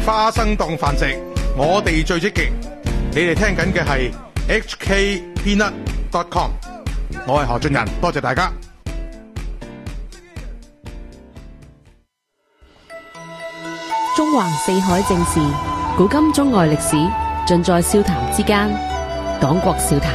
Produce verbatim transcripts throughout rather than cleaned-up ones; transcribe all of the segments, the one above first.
花生檔繁殖，我哋最積極。你哋聽緊嘅係 H K Peanut dot com， 我係何俊仁，多謝大家。 中橫四海正事，古今中外歷史，盡在笑談之間。講國笑談。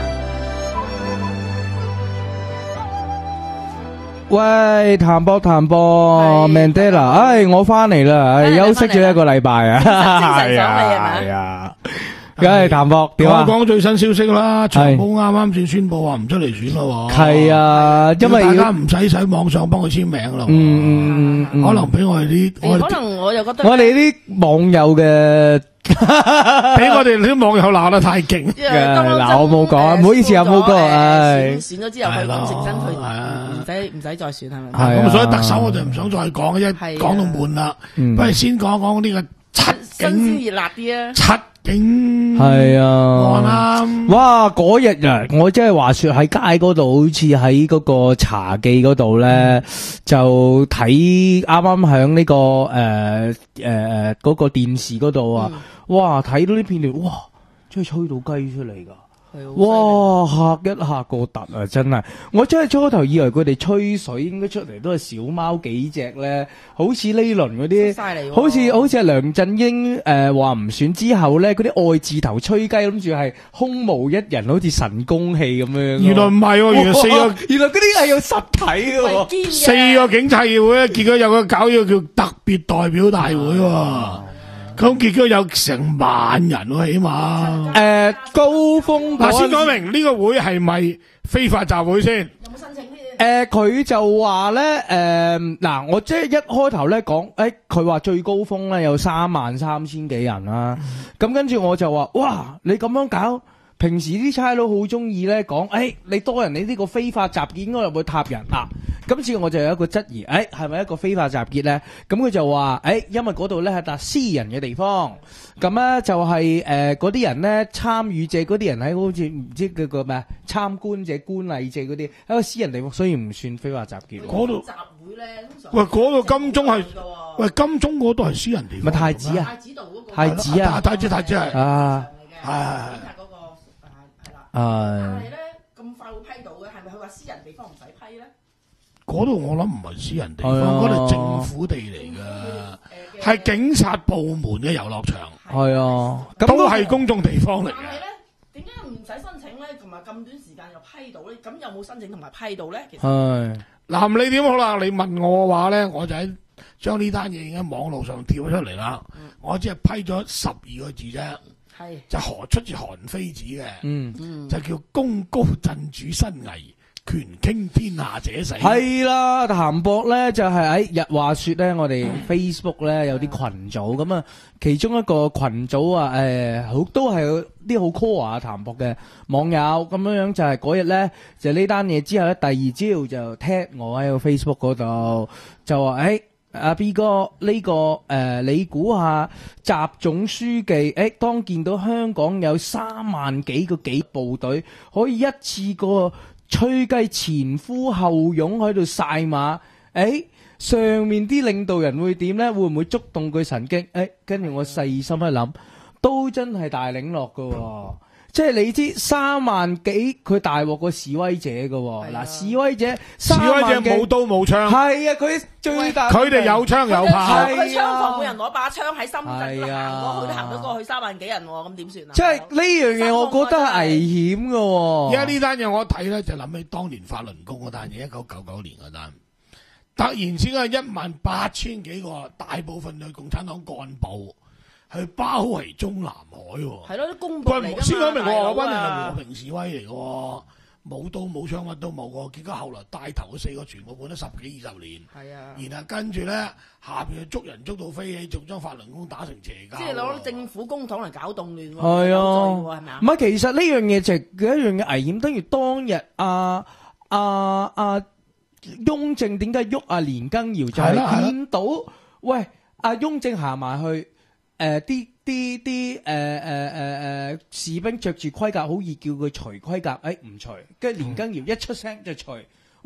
喂，譚博譚博 Mandela， 唉，我翻嚟啦，休息咗一個禮拜啊，係啊，係啊，梗係譚博點啊？ 講最新消息啦，長毛啱啱先宣布話唔出嚟選咯， 係啊，因為大家唔使喺網上幫佢簽名啦， 嗯嗯嗯， 可能俾我哋啲， 可能我又覺得我哋啲網友嘅。 俾我哋啲網友鬧得太勁， 嗱我冇講，唔好意思啊，冇講，唉， 選咗之後佢咁成真，佢唔使唔使再選係咪？ 咁所以特首我就唔想再講，因為講到悶啦，不如先講講呢個七警， 新鮮熱辣啲啊！ 七警係啊， 案啦， 哇！嗰日啊，我真係話說喺街嗰度，好似喺嗰個茶記嗰度咧，就睇啱啱響呢個誒誒誒嗰個電視嗰度啊。哇！睇到呢片段，哇！真係吹到雞出嚟噶，哇！嚇一嚇個突啊！真係，我真係初頭以為佢哋吹水應該出嚟都係小貓幾隻咧，好似呢輪嗰啲，好似好似係梁振英誒話唔選之後咧，嗰啲愛字頭吹雞，諗住係空無一人，好似神功戲咁樣。 原來唔係喎，原來四個， 原來嗰啲係有實體嘅， 四個警察議會咧，結果有個搞咗叫特別代表大會喎。咁結果有成萬人喎，起碼。 誒，高峰嗱，先講明呢個會係咪非法集會先？ 有冇申請呢？ 誒，佢就話咧，誒，嗱，我即係一開頭咧講，誒，佢話最高峰咧有三萬三千幾人啦，咁跟住我就話，哇，你咁樣搞，平時啲差佬好中意咧講，誒，你多人，你呢個非法集結應該入去塔人嗱。今次我就有一個質疑，誒係咪一個非法集結咧？咁佢就話，誒因為嗰度咧係笪私人嘅地方，咁咧就係誒嗰啲人咧參與者嗰啲人喺好似唔知嗰個咩參觀者、觀禮者嗰啲喺個私人地方，所以唔算非法集結。 嗰度集會咧，通常喂嗰度金鐘係喂金鐘嗰度係私人地方， 咪太子啊？ 太子道嗰個太子啊？ 太子太子係啊， 係嗰個係啦。 但係咧咁快會批到嘅，係咪佢話私人地方唔使批咧？ 嗰度我諗唔係私人地方，嗰度係政府地嚟噶，係警察部門嘅遊樂場。 係啊， 都係公眾地方嚟嘅。 但係咧，點解唔使申請咧？同埋咁短時間又批到咧？咁有冇申請同埋批到咧？其實係嗱，你點好啦？你問我嘅話咧，我就喺將呢單嘢已經喺網絡上跳咗出嚟啦。我只係批咗十二個字啫， 係就何出自韓非子嘅， 嗯， 就叫功高震主身危。權傾天下者死係啦，譚博咧就係喺日話說咧，我哋 Facebook 咧有啲群組咁啊，其中一個群組啊，誒好都係有啲好 core 啊譚博嘅網友咁樣樣，就係嗰日咧就呢單嘢之後咧，第二朝就踢我喺個 Facebook 嗰度就話誒阿 B 哥呢個誒你估下習總書記誒當見到香港有三萬幾個幾部隊可以一次過吹雞前呼後擁喺度晒馬，誒，上面啲領導人會點呢？會唔會觸動佢神經？誒，跟住我細心一諗，都真係大領落噶，即係你知三萬幾佢大鑊過示威者噶，嗱示威者示威者冇刀冇槍， 係啊，佢最大佢哋有槍有炮， 佢槍房每人攞把槍喺深圳行過去都行得過去三萬幾人，咁點算啊？ 即係呢樣嘢，我覺得係危險噶。 而家呢單嘢我睇咧就諗起當年法輪功嗰單嘢，一九九九年嗰單，突然之間一萬八千幾個，大部分嘅共產黨幹部去包圍中南海， 係咯，啲公佈嚟㗎嘛。 先講明我嗰班人係和平示威嚟嘅，冇刀冇槍乜都冇嘅，結果後來帶頭嗰四個全部判咗十幾二十年。係啊，然後跟住咧下邊捉人捉到飛起，仲將法輪功打成邪教。 即係攞政府公帑嚟搞動亂喎。 係啊， 係咪啊？ 唔係，其實呢樣嘢就係一樣嘅危險。等於當日阿阿阿雍正點解喐阿連根堯，就係見到喂阿雍正行埋去。誒啲啲啲誒誒誒誒士兵着住盔甲，好易叫佢除盔甲，誒唔除，跟住連根堯一出聲就除。喂，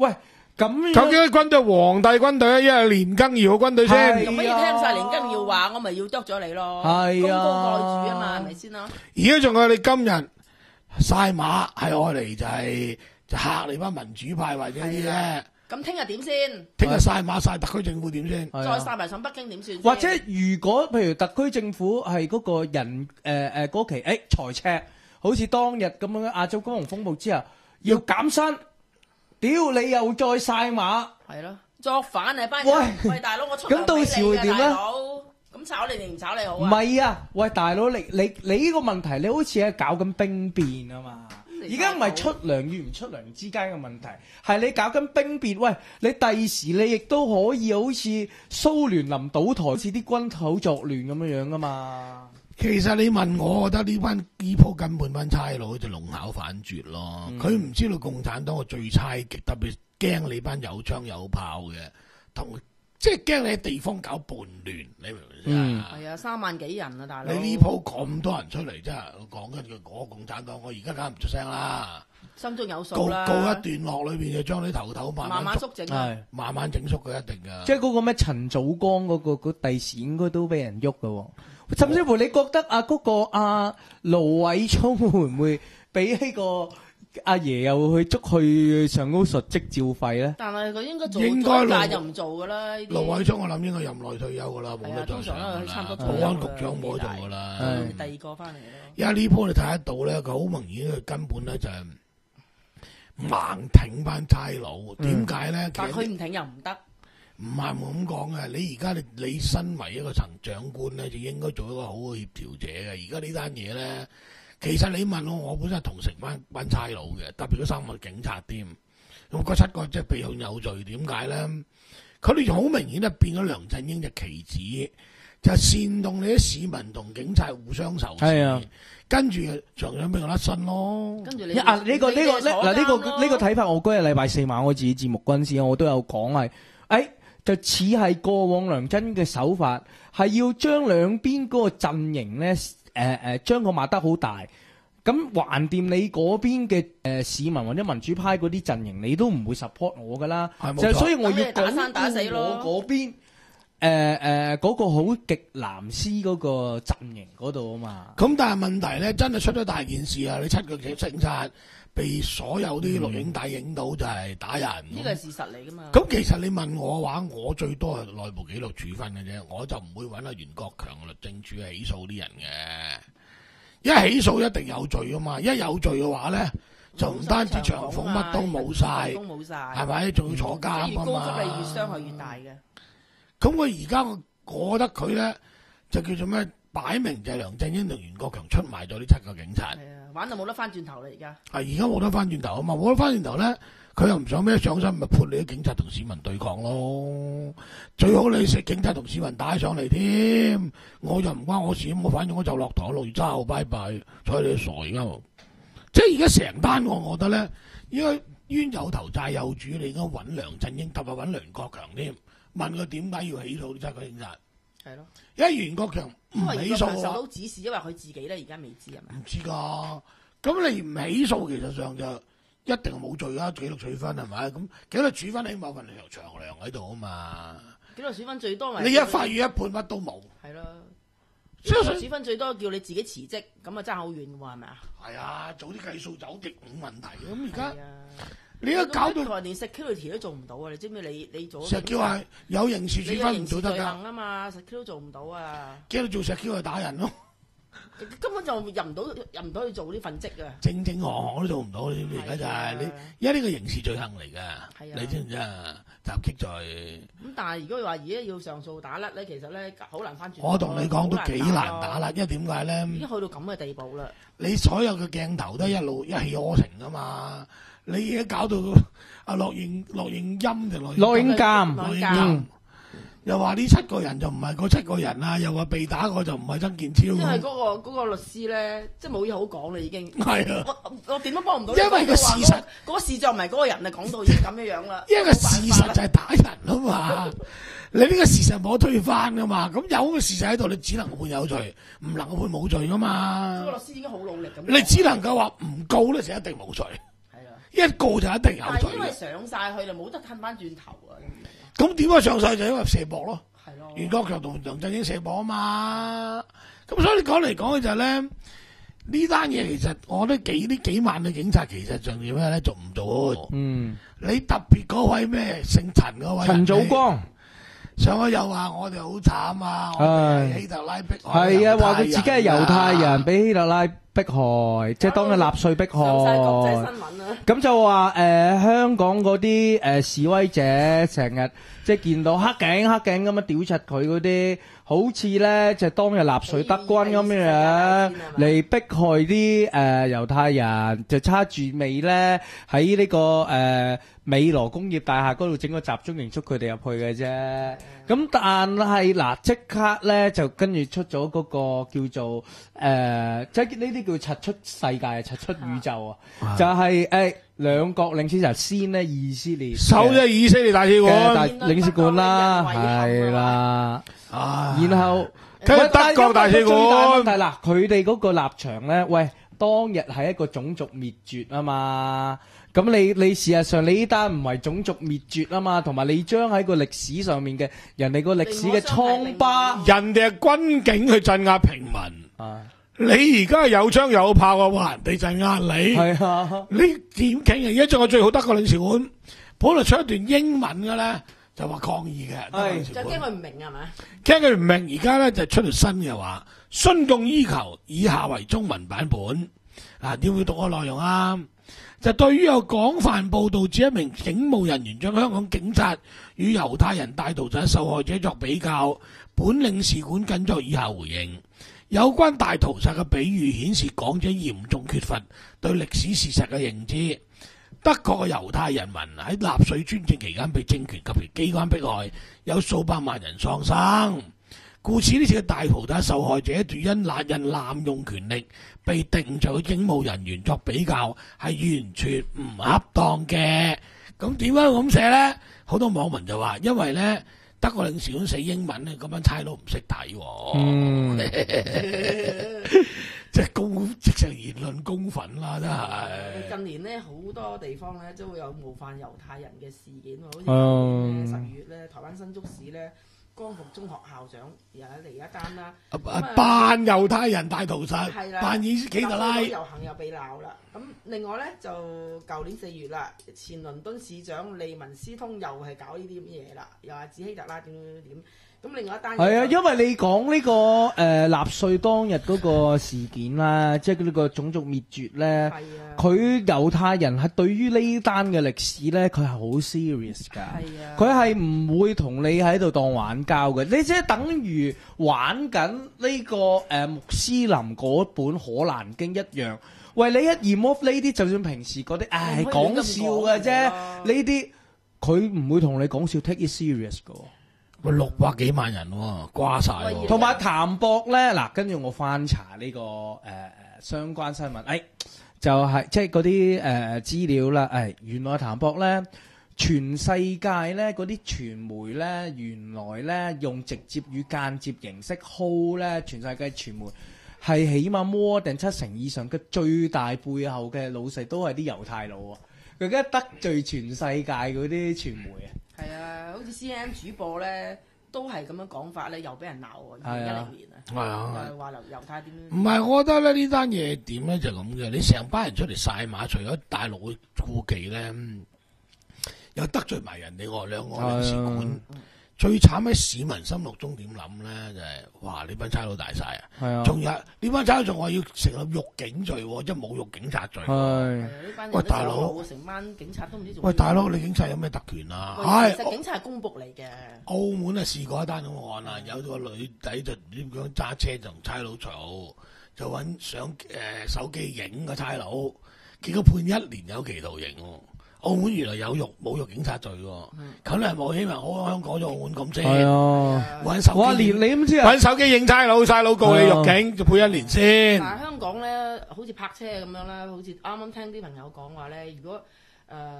咁究竟啲軍隊係皇帝軍隊啊，一係年羹堯嘅軍隊先？ 係咁不如聽晒連根耀話，我咪要剁咗你咯。 係啊功高蓋主啊嘛，係咪先咯？ 而家仲有你今日晒馬係愛嚟就係就嚇你班民主派或者啲啫。 咁聽日點先？ 聽日晒馬晒特區政府點先？ 係啊再晒埋上北京點算先？ 或者如果譬如特區政府係嗰個人誒誒嗰期誒財赤，好似當日咁樣亞洲金融風暴之後要減薪，屌你又再晒馬， 係咯，作反啊班人！ 喂喂大佬，我出咁到時會點咧？ 大佬咁炒你定唔炒你好唔啊？ 係啊，喂大佬，你你你呢個問題，你好似係搞緊兵變啊嘛。而家唔係出糧與唔出糧之間嘅問題，係你搞緊兵變。喂，你第時你亦都可以好似蘇聯臨倒台，似啲軍頭作亂咁樣樣噶嘛。 其實你問我，我覺得呢班呢鋪根本班差佬就龍考反絕咯。佢唔、嗯、知道共產黨嘅最差極，特別驚你班有槍有炮嘅，同即係驚你喺地方搞叛亂，你明唔明先？ 係啊，三萬幾人啊，大佬！ 你呢鋪咁多人出嚟，真係講緊佢嗰個共產黨，我而家梗係唔出聲啦。 心中有數告啦。 告一段落裏邊就將你頭頭慢慢慢縮整啊， 慢慢整縮佢一定噶。 即係嗰個咩陳祖光嗰、嗰個嗰第時應該都俾人喐噶、哦，甚至乎你覺得啊嗰、嗰個阿盧偉聰會唔會俾呢個阿爺又去捉去上高述職照廢咧？ 但係佢應該做應該咗就唔做噶啦。 盧偉聰我諗應該任內退休噶啦，冇得再上噶啦。保安局長冇得做噶啦， 第二個翻嚟咯。 因為呢鋪你睇得到咧，佢好明顯佢根本咧就係盲挺班差佬。點解咧？ 但佢唔挺又唔得。 唔係咁講嘅，你而家你你身為一個行長官咧，就應該做一個好嘅協調者嘅。而家呢單嘢咧，其實你問我，我本身係同情班班差佬嘅，特別嗰三個警察添。咁嗰七個即係被控有罪，點解咧？佢哋好明顯咧變咗梁振英隻棋子，就係煽動你啲市民同警察互相仇視。係啊，跟住長長俾我甩身咯。跟住你啊呢、呢個呢、呢個咧嗱呢個呢、呢個睇法，我嗰日禮拜四晚我自己節目嗰陣時，我都有講係，誒、哎。就似係過往梁振英嘅手法，係要將兩邊嗰個陣營咧，誒、呃、誒，將個抹得好大。咁橫掂你嗰邊嘅誒市民或者民主派嗰啲陣營，你都唔會 support 我噶啦。就所以我要打生打死咯。 我嗰邊誒誒嗰個好極藍絲嗰個陣營嗰度啊嘛。 咁但係問題咧，真係出咗大件事啊！你七個警察被所有啲錄影帶影到就係打人， 呢個係事實嚟噶嘛？ 咁其實你問我嘅話，我最多係內部紀律處分嘅啫，我就唔會揾阿袁國強律政處起訴啲人嘅。一起訴一定有罪噶嘛，一有罪嘅話咧，就唔單止長俸乜都冇晒， 都冇晒， 係咪？仲要坐監啊嘛。 越高福利越傷害越大嘅。 咁我而家我覺得佢咧就叫做咩？擺明就係梁振英同袁國強出賣咗呢七個警察。 係啊，玩到冇得翻轉頭啦而家。 係而家冇得翻轉頭啊嘛，冇得翻轉頭咧，佢又唔想咩上身，咪潑你啲警察同市民對抗咯。最好你食警察同市民打上嚟添，我就唔關我事，我反正我就落台六月三號拜拜，睬你傻而家。即係而家成單我我覺得咧，應該冤有頭債有主，你應該揾梁振英，特別揾梁國強添，問佢點解要起訴呢七個警察。 係咯， 因為袁國強唔起訴受到指示，因為佢自己咧而家未知係咪？ 唔知㗎，咁你唔起訴，其實上就一定冇罪啦，紀律處分係咪？咁紀律處分起碼份長糧喺度啊嘛。紀律處分最多咪你一法院一判乜都冇。係咯，紀律處分最多叫你自己辭職，咁啊爭好遠喎，係咪啊？ 係啊，早啲計數走極冇問題。咁而家你而家搞到連 security 都做唔到啊！你知唔知你你做？ 石橋係有刑事處分唔做得㗎啊嘛，石橋都做唔到啊！ 驚你做石橋係打人咯， 根本就入唔到入唔到去做呢份職啊！ 正正行行都做唔到，你知唔知而家就係你，因為呢個刑事罪行嚟㗎，你知唔知啊？襲擊罪。咁但係如果話而家要上訴打甩咧，其實咧好難翻轉。 我同你講都幾難打甩，因為點解咧？ 已經去到咁嘅地步啦！ 你所有嘅鏡頭都一路一氣呵成㗎嘛！你而家搞到阿樂應樂應欽定樂樂應監， 樂應監又話呢七個人就唔係嗰七個人啊，又話被打個就唔係曾健超。 因為嗰個嗰個律師咧，即係冇嘢好講啦，已經。 係啊， 我我點都幫唔到。 因為個事實， 嗰個視像唔係嗰個人啊，講到已經咁樣樣啦。 因為個事實就係打人啊嘛，你呢個事實冇得推翻噶嘛，咁有個事實喺度，你只能判有罪，唔能夠判冇罪噶嘛。 嗰個律師已經好努力咁。 你只能夠話唔告咧就一定冇罪。 一告就一定有罪但係因為嘅。 上晒去就冇得褪翻轉頭啊！ 咁點解上晒就因為射博咯？ 係咯， 袁國強同梁振英射博啊嘛。咁所以你講嚟講去就係咧，呢單嘢其實我覺得幾呢幾萬嘅警察其實仲要咩咧？做唔到？ 嗯， 你特別嗰位咩姓陳嗰位陳祖光上去又話我哋好慘啊！我哋係希特拉迫害係啊，話佢自己係猶太人， 啊俾希特拉迫害，即係當日納粹迫上晒國際害。 新聞啊！ 咁就話誒、呃、香港嗰啲誒示威者成日即係見到黑警黑警咁樣屌柒佢嗰啲，好似咧就係當日納粹德軍咁樣嚟迫害啲誒、呃、猶太人，就叉住尾咧喺呢個誒、呃、美羅工業大廈嗰度整個集中營捉佢哋入去嘅啫。咁但係嗱即刻咧就跟住出咗嗰個叫做誒、呃、即係呢啲叫柒出世界柒出宇宙啊，就係、是、誒。欸兩國領事就先呢以色列守咗以色列大使嘅大館， 領事館啦，係啦，然後跟住德國大使館。 最大問題嗱，佢哋嗰個立場咧，喂，當日係一個種族滅絕啊嘛，咁你你事實上你呢單唔係種族滅絕啊嘛，同埋你將喺個歷史上面嘅人哋個歷史嘅瘡疤， 人哋係軍警去鎮壓平民。 啊你而家有槍有炮啊，話人哋鎮壓你， 係啊， 你點傾啊？而家仲有最好德國領事館，本來出一段英文嘅咧，就話抗議嘅，德國領事就館驚佢唔明係咪？ 驚佢唔明，而家咧就出條新嘅話，詢共要求以下為中文版本。嗱，點會讀個內容啊？就對於有廣泛報導指一名警務人員將香港警察與猶太人大屠殺受害者作比較，本領事館僅作以下回應。有關大屠殺嘅比喻顯示講者嚴重缺乏對歷史事實嘅認知。德國嘅猶太人民喺納粹專政期間被政權及其機關迫害，有數百萬人喪生。故此呢次嘅大屠殺受害者斷因那人濫用權力被定罪嘅警務人員作比較，係完全唔恰當嘅。咁點解咁寫呢？好多網民就話，因為呢德國領事館寫英文咧，咁樣差佬唔識睇， 嗯， 即係公直情言論公憤啦，真係。 近年咧好多地方咧都會有冒犯猶太人嘅事件，好似嗯十月咧台灣新竹市咧光復中學校長又嚟一單啦， 扮猶太人大屠殺， 係啦， 扮以希特拉遊行又被鬧啦。咁另外咧就舊年四月啦，前倫敦市長利文斯通又係搞呢啲咁嘢啦，又話指希特拉點點點。咁另外一單係啊，因為你講呢、這個誒納粹當日嗰個事件啦，即係呢個種族滅絕咧，佢猶太人係對於呢單嘅歷史咧，佢係好 serious 㗎。佢係唔會同你喺度當玩交嘅，你即係等於玩緊呢、這個誒、呃、穆斯林嗰本《可蘭經》一樣。喂，你一 remove 呢啲，就算平時嗰啲，唉講笑嘅啫，呢啲佢唔會同你講笑 take it serious 㗎。 喂，六百幾萬人喎，瓜晒。 同埋譚博咧，嗱，跟住我翻查呢、這個誒誒、呃、相關新聞，誒、哎、就係、是、即係嗰啲誒資料啦，誒、哎、原來譚博咧，全世界咧嗰啲傳媒咧，原來咧用直接與間接形式 hold 咧，全世界傳媒係起碼 more 定七成以上嘅最大背後嘅老細都係啲猶太佬啊！佢而家得罪全世界嗰啲傳媒啊！ 係啊，好似 C N N 主播咧，都係咁樣講法咧，又俾人鬧喎。二零一零年啊， 係啊， 又係話猶猶太點樣？ 唔係，我覺得咧呢單嘢點咧就咁嘅。你成班人出嚟晒馬，除咗大陸嘅顧忌咧，又得罪埋人哋喎兩個領事館。最慘喺市民心目中點諗咧？就係、是、哇！呢班差佬大晒啊！係啊，仲有呢班差佬仲話要成立辱警罪，即係侮辱警察罪。係，喂大佬， 成班警察都唔知做。 喂大佬，你警察有咩特權啊？ 係，其實警察係公僕嚟嘅。 澳門啊試過一單咁嘅案啊，有個女仔就點樣揸車就同差佬嘈，就揾相誒、呃、手機影個差佬，結果判一年有期徒刑喎。澳門原來有辱侮辱警察罪喎，咁你係冇希望好香港咗澳門咁啫。係啊，揾手機，哇！連你都知啊，揾手機影差佬，差佬告你辱警，就判一年先。 但係香港咧，好似泊車咁樣啦，好似啱啱聽啲朋友講話咧，如果誒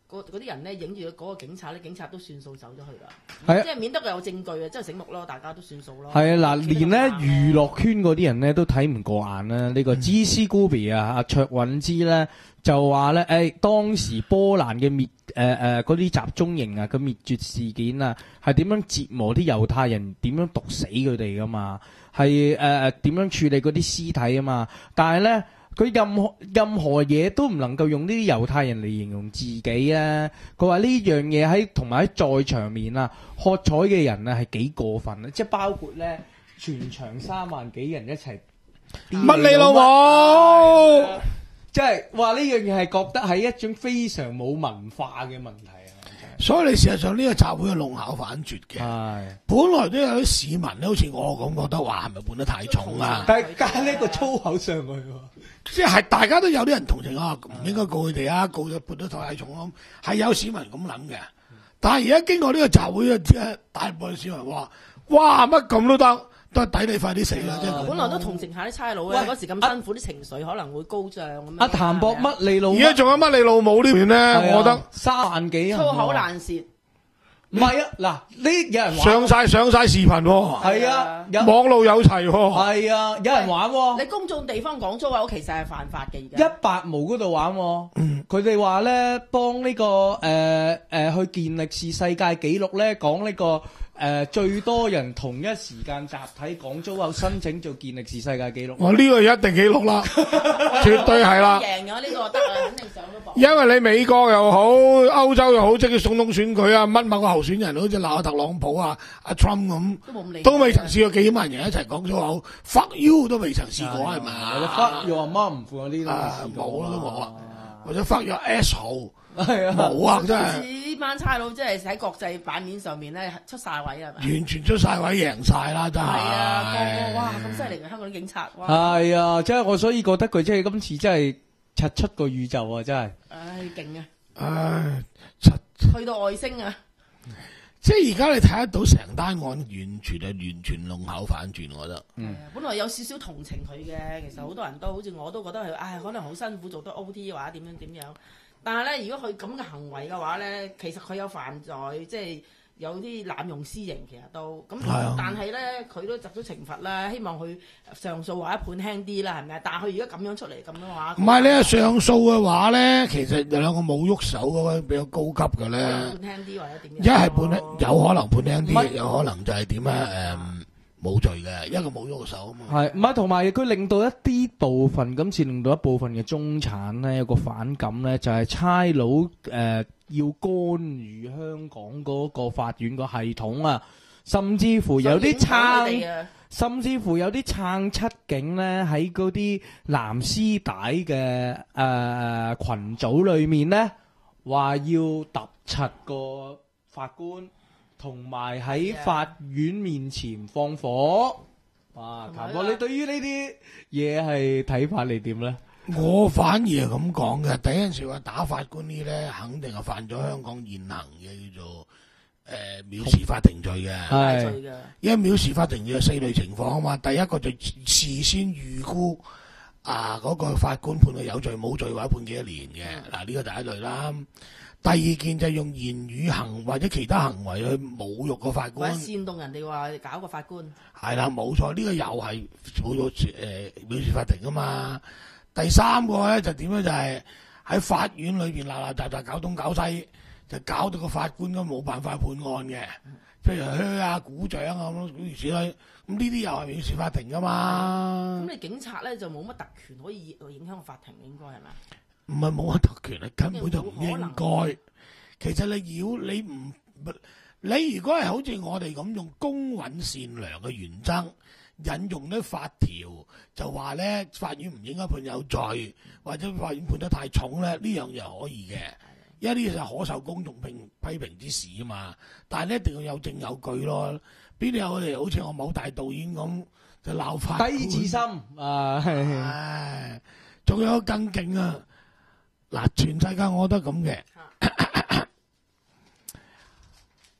嗰嗰啲人咧影住嗰個警察咧，警察都算數走咗去啦。 係啊即係免得佢有證據啊，即係醒目咯，大家都算數咯。 係啊，嗱，連咧娛樂圈嗰啲人咧都睇唔過眼啦。呢、這個芝斯古比啊，阿卓韻芝咧就話咧，誒、哎、當時波蘭嘅滅誒誒嗰啲集中營啊，個滅絕事件啊，係點樣折磨啲猶太人，點樣毒死佢哋噶嘛？係誒誒點樣處理嗰啲屍體啊嘛？但係咧。佢任何任何嘢都唔能夠用呢啲猶太人嚟形容自己啊！佢話呢樣嘢喺同埋喺在場面啊，喝彩嘅人啊係幾過分啊！即係包括咧，全場三萬幾人一齊乜你老母！ 即係話呢樣嘢係覺得係一種非常冇文化嘅問題啊！ 所以你事實上呢個集會係弄巧反拙嘅。係，本來都有啲市民咧，好似我咁覺得話係咪判得太重啊？ 但係加呢個粗口上去喎。 即係大家都有啲人同情啊，唔應該告佢哋啊，告咗判得太重咯，係有市民咁諗嘅。但係而家經過呢個集會啊，大部分市民話：哇，乜咁都得，都係抵你快啲死啦！即係本來都同情下啲差佬嘅，嗰時咁辛苦，啲情緒可能會高漲咁。 阿譚博乜你老？ 而家仲有乜你老母呢邊咧？我覺得三萬幾粗口爛舌。 唔係啊，嗱，呢有人玩上晒上晒視頻喎， 係啊， 網路有齊喎， 係啊，有人玩喎。 你公眾地方講粗口其實係犯法嘅，而家一百毛嗰度玩喎，佢哋話咧幫呢個誒誒去健力士世界紀錄咧講呢個誒最多人同一時間集體講粗口申請做健力士世界紀錄。 我呢個一定紀錄啦，絕對係啦。 贏咗呢個得啊，肯定上咗榜。 因為你美國又好，歐洲又好，即係總統選舉啊，乜某個候選人好似鬧阿特朗普啊、阿 Trump 咁，都未曾試過幾萬人一齊講粗口 ，fuck you 都未曾試過係咪？ 或者 fuck you 阿媽唔負嗰啲都冇啦，都冇啦。或者 fuck you asshole 係啊， 冇啊，真係。 呢班差佬真係喺國際版面上面咧出晒位係咪？ 完全出晒位，贏晒啦，真係。 係啊，個個哇咁犀利嘅香港啲警察。 係啊，即係我所以覺得佢即係今次真係拆出個宇宙啊，真係。 唉，勁啊！ 唉， 去到外星啊！ 即係而家你睇得到成單案，完全係完全弄巧反拙，我覺得。 嗯。本來有少少同情佢嘅，其實好多人都好似我都覺得佢，唉，可能好辛苦做得 O T 或者點樣點樣。但係咧，如果佢咁嘅行為嘅話咧，其實佢有犯罪，即係有啲濫用私刑，其實都咁。 係但係咧，佢都執咗懲罰啦，希望佢上訴或者判輕啲啦，係咪啊？但係佢而家咁樣出嚟咁樣話， 唔係你係上訴嘅話咧，其實有兩個冇喐手嗰個比較高級嘅咧， 判輕啲或者點樣？ 一係判有可能判輕啲，有可能就係點咧？誒。冇罪嘅，一個冇咗個手啊嘛。 係唔係？同埋佢令到一啲部分，今次令到一部分嘅中產咧有個反感咧，就係差佬誒要干預香港嗰個法院個系統啊，甚至乎有啲撐，甚至乎有啲撐七警咧喺嗰啲藍絲帶嘅誒羣組裏面咧，話要揼柒個法官。同埋喺法院面前放火，哇！譚博，你對於呢啲嘢係睇法你點咧？ 我反而係咁講嘅，第一陣時話打法官呢咧，肯定係犯咗香港現行嘅叫做誒藐視法庭罪嘅， 係， 因為藐視法庭有四類情況啊嘛。第一個就事先預估啊嗰個法官判佢有罪冇罪或者判幾多年嘅，嗱呢個第一類啦。第二件就係用言語行或者其他行為去侮辱個法官， 煽動人哋話搞個法官。係啦，冇錯，呢、這個又係侮辱誒藐視法庭噶嘛。第三個咧就點咧就係、是、喺法院裏邊鬧鬧雜雜搞東搞西，就搞到個法官都冇辦法判案嘅，譬如噓啊、鼓掌啊咁諸如此類。咁呢啲又係藐視法庭噶嘛。 咁你警察咧就冇乜特權可以影響個法庭，應該係咪？ 唔係冇乜特權啊，根本就唔應該。其實你要你唔，你如果係好似我哋咁用公允善良嘅原則，引用啲法條，就話咧法院唔應該判有罪，或者法院判得太重咧，呢樣又可以嘅。因為呢啲就可受公眾評批評之事啊嘛。但係咧一定要有證有據咯。邊度有我哋好似我某大導演咁就鬧法官低智深啊！ 唉，仲有更勁啊！嗱，全世界我覺得咁嘅，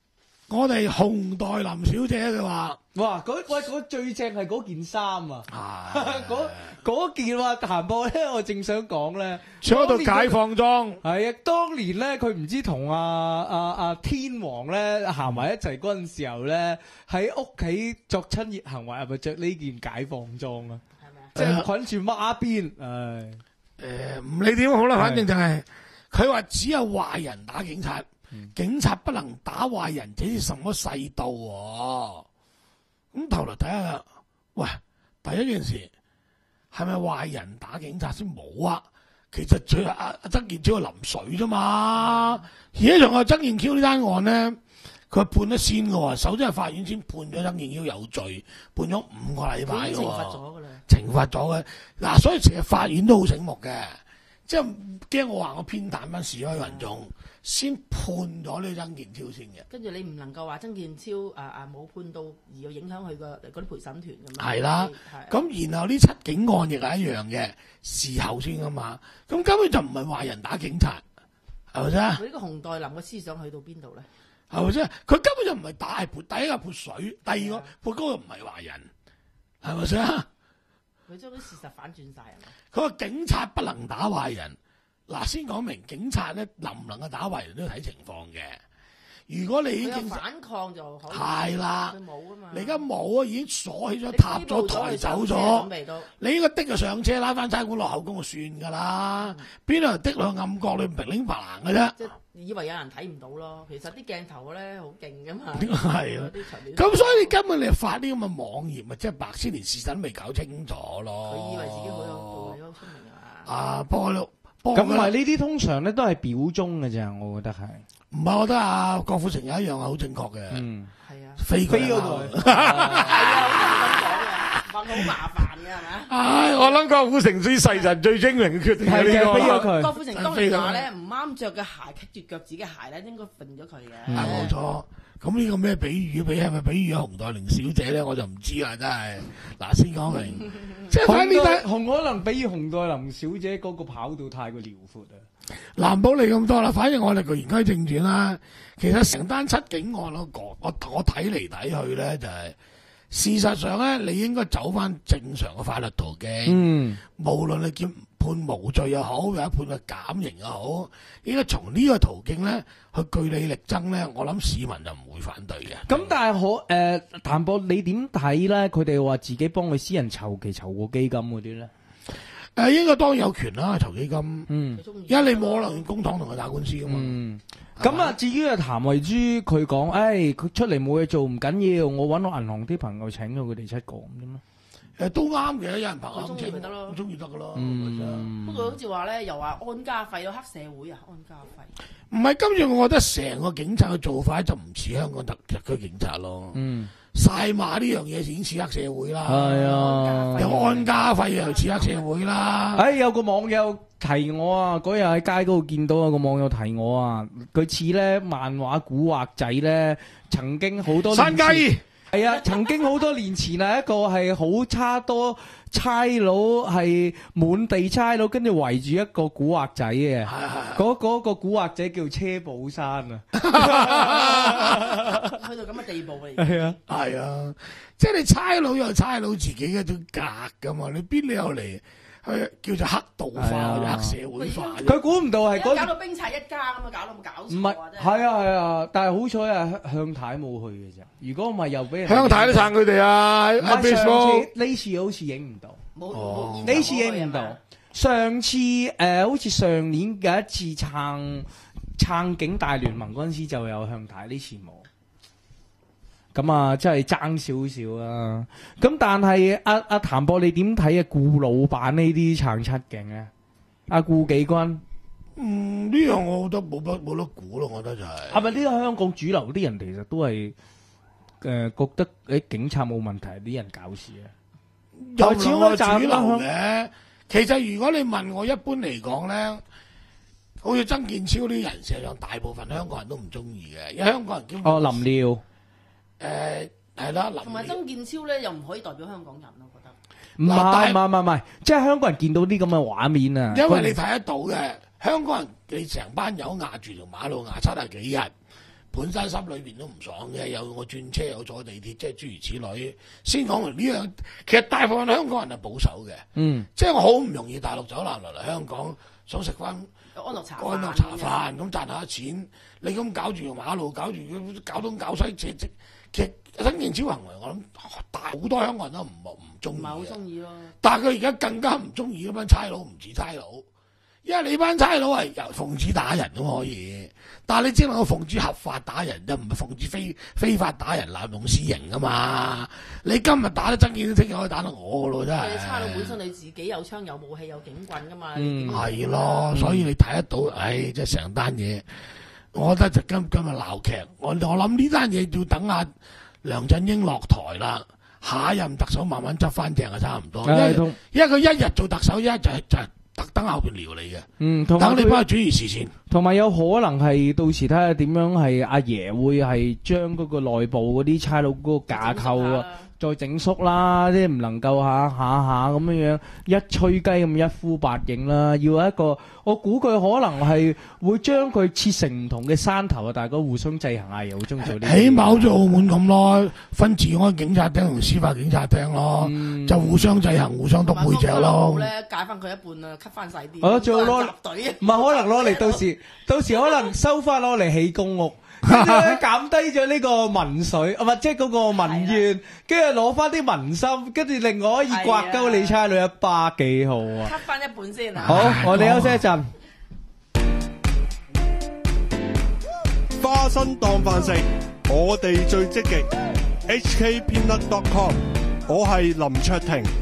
我哋洪代林小姐嘅話， 哇！嗰喂嗰最正係嗰件衫啊！ 係嗰嗰件話譚博咧，我正想講咧， 着到解放裝。 係啊！當年咧，佢唔知同阿阿阿天王咧行埋一齊嗰陣時候咧，喺屋企作親熱行為，係咪着呢件解放裝啊？ 係咪啊？ 即係捆住孖辮，唉。 誒唔理點好啦，反正就係佢話只有壞人打警察。警察不能打壞人，這是什麼世道喎？咁頭嚟睇下，喂，第一件事係咪壞人打警察先冇啊？其實最阿阿曾健超係淋水啫嘛。而家仲有曾健超呢單案咧，佢判得先嘅喎，首先係法院先判咗曾健超有罪，判咗五個禮拜嘅喎。 懲罰咗㗎啦， 懲罰咗嘅嗱，所以其實法院都好醒目嘅，即係驚我話我偏袒翻示威民眾。先判咗呢曾健超先嘅， 跟住你唔能夠話曾健超啊啊冇判到而又影響佢個嗰啲陪審團咁樣。 係啦，咁然後呢七警案亦係一樣嘅，事後先噶嘛，咁根本就唔係壞人打警察，係咪先？ 佢呢個洪代林嘅思想去到邊度咧？ 係咪先？佢根本就唔係打係潑，第一個潑水，第二個潑嗰個唔係壞人，係咪先？ 佢將啲事實反轉晒係咪？ 佢話警察不能打壞人。嗱，先講明警察咧能唔能夠打壞人都要睇情況嘅。如果你已經反抗就可以係啦， 佢冇啊嘛。 你而家冇啊，已經鎖起咗、踏咗、抬走咗。你應該的就上車拉翻差館落後宮就算㗎啦。邊度人的落暗角你平拎白行嘅啫？ 即係以為有人睇唔到咯，其實啲鏡頭咧好勁㗎嘛。 係啊，咁所以根本你發啲咁嘅網頁咪即係白痴，連事實都未搞清楚咯。 佢以為自己好有道理、好聰明啊嘛。 啊，不過咁唔係呢啲通常咧都係表忠嘅咋，我覺得係。 唔係，我覺得啊，郭富城有一樣係好正確嘅。 嗯， 係啊， 飛飛嗰度。係啊，好多人咁講嘅，話好麻煩嘅係咪？ 唉，我諗郭富城最世人最精明嘅決定係呢個。 飛咗佢。 郭富城當年話咧唔啱着嘅鞋棘住腳趾嘅鞋咧，應該揈咗佢嘅。 係冇錯。咁呢個咩比喻？比係咪比喻洪代玲小姐咧？我就唔知啦，真係。嗱，先講明，即係睇呢單， 洪可能比喻洪代林小姐嗰個跑道太過遼闊啊。 難保你咁多啦，反正我哋個言歸正傳啦。其實成單七警案我講，我我睇嚟睇去咧，就係、是、事實上咧，你應該走翻正常嘅法律途徑。嗯，無論你叫判無罪又好，或者判佢減刑又好，應該從呢個途徑咧去據理力爭咧，我諗市民就唔會反對嘅。 咁但係可誒，譚博你點睇咧？佢哋話自己幫佢私人籌期籌過基金嗰啲咧？ 誒、呃，應該當然有權啦，籌基金。 嗯， 因為你冇可能用公帑同佢打官司噶嘛。嗯， 咁啊，至於阿譚慧珠佢講，誒、哎，佢出嚟冇嘢做唔緊要，我揾我銀行啲朋友請咗佢哋七個咁啫嘛。誒、 呃，都啱嘅，有人朋友中意咪得咯， 中意得噶咯。 嗯，不過好似話咧，又話安家費咯，黑社會啊，安家費。 唔係，跟住我覺得成個警察嘅做法就唔似香港特特區警察咯。嗯。晒馬呢樣嘢已經似黑社會啦，係啊，有安家費又似黑社會啦。 誒，有個網友提我啊，嗰日喺街嗰度見到有個網友提我啊，佢似咧漫畫古惑仔咧，曾經好多年前山雞係啊，曾經好多年前啊，一個係好差多差佬，係滿地差佬，跟住圍住一個古惑仔嘅，嗰嗰個古惑仔叫車寶山啊， 去到咁嘅地步嚟。 係啊， 係啊，即係你差佬有差佬自己嘅種格噶嘛，你邊你又嚟去叫做黑道化或者黑社會化？ 佢估唔到係嗰搞到兵賊一家咁啊，搞到冇搞錯。 唔係，係啊係啊，但係好彩啊，向太冇去嘅啫。如果唔係又俾人向太都撐佢哋啊！ 唔係上次呢次好似影唔到， 冇冇呢次影唔到。上次誒好似上年有一次撐撐警大聯盟嗰陣時就有向太，呢次冇。咁啊，真係爭少少啊！咁但係阿阿譚博，你點睇啊？顧老闆呢啲撐七警咧？阿顧紀軍， 嗯，呢樣我覺得冇得冇得估咯，我覺得就係。係咪呢個香港主流啲人其實都係誒、呃、覺得誒警察冇問題，啲人搞事啊？ 又似我主流嘅。其實如果你問我，一般嚟講咧，好似曾健超呢啲人，實際上大部分香港人都唔中意嘅，因為香港人叫哦林廖。 誒係啦， 同埋曾健超咧又唔可以代表香港人咯，我覺得。 唔係唔係唔係，即係香港人見到啲咁嘅畫面啊！ 因為你睇得到嘅，香港人你成班友壓住條馬路壓七啊幾日， 本身心裏邊都唔爽嘅，有我轉車有坐地鐵，即係諸如此類。先講完呢樣，其實大部分香港人係保守嘅， 嗯， 即係我好唔容易大陸走難嚟嚟香港，想食翻安樂茶安樂茶飯咁賺下錢，你咁搞住馬路，搞住搞東搞西，即即其實新型超行為，我諗大好多香港人都唔唔中意， 唔係好中意咯。 但係佢而家更加唔中意嗰班差佬，唔似差佬。因為你班差佬係由奉旨打人都可以，但係你只能夠奉旨合法打人，就唔係奉旨非非法打人濫用私刑噶嘛。你今日打得曾健，聽日可以打得我噶咯，真係。 你差佬本身你自己有槍有武器有警棍噶嘛， 嗯係咯，所以你睇得到，唉，即係成單嘢，我覺得就今今日鬧劇，我我諗呢單嘢要等下梁振英落台啦，下一任特首慢慢執翻正就差唔多，因為因為佢一日做特首，一日就係就係。特登後邊撩你嘅， 嗯， 等你幫佢轉移視線， 同埋有可能係到時睇下點樣係阿爺會係將嗰個內部嗰啲差佬嗰個架構啊，再整縮啦，即係唔能夠下下下咁樣樣一吹雞咁一呼百應啦，要一個我估佢可能係會將佢切成唔同嘅山頭啊，大家互相制衡啊，又好中意做呢啲。 起碼好似澳門咁咯，分治安警察廳同司法警察廳咯，嗯、就互相制衡、互相督背脊咯。 咧解翻佢一半啊，cut 翻細啲。 我仲攞隊， 唔係可能攞嚟到時，到時可能收翻攞嚟起公屋。跟住咧減低咗呢個民粹，啊唔係即係嗰個民怨，跟住攞翻啲民心，跟住另外可以刮鳩你差佬一巴，幾好啊！ cut 翻一半先啊！ 好，我哋休息一陣。 花生當飯食，我哋最積極。H K Peanut dot com， 我係林卓廷。